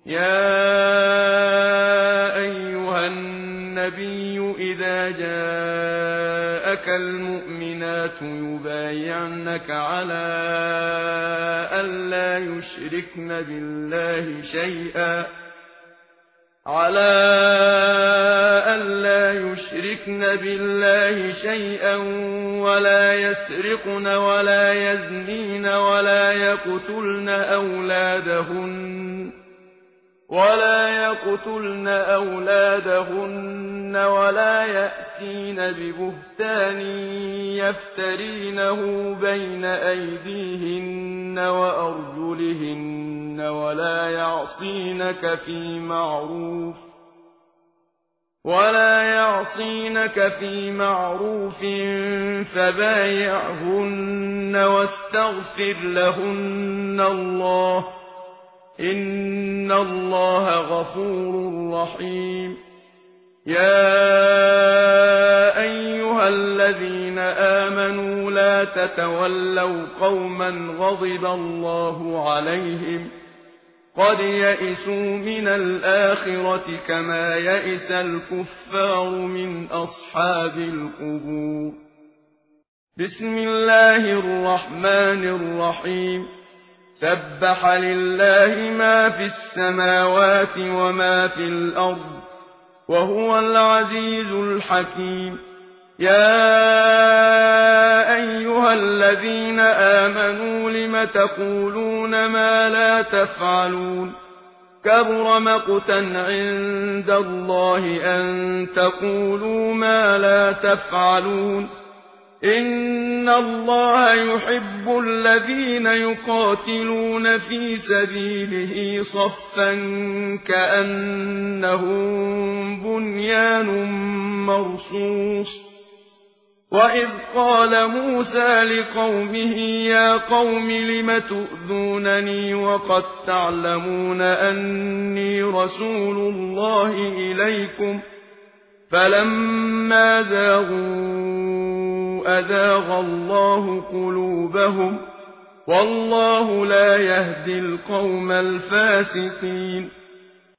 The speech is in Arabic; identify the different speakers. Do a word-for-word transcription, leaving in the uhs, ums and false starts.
Speaker 1: يا أيها النبي إذا جاءك المؤمنات يبايعنك على أن لا يشركن بالله شيئا على أن لا يشركن بالله شيئا ولا يسرقن ولا يزنين ولا يقتلن أولادهن ولا يقتلن أولادهن ولا يأتين ببهتان يفترينه بين أيديهن وأرجلهن ولا يعصينك في معروف ولا يعصينك في معروف فبايعهن واستغفر لهن الله إن الله غفور رحيم. يا أيها الذين آمنوا لا تتولوا قوما غضب الله عليهم قد يئسوا من الآخرة كما يئس الكفار من أصحاب القبور. بسم الله الرحمن الرحيم. سبح لله ما في السماوات وما في الأرض وهو العزيز الحكيم. يا أيها الذين آمنوا لم تقولون ما لا تفعلون كبر مقتا عند الله أن تقولوا ما لا تفعلون. إن الله يحب الذين يقاتلون في سبيله صفا كأنهم بنيان مرصوص. وإذ قال موسى لقومه يا قوم لم تؤذونني وقد تعلمون أني رسول الله إليكم فلما زاغوا أزاغ الله قلوبهم والله لا يهدي القوم الفاسقين.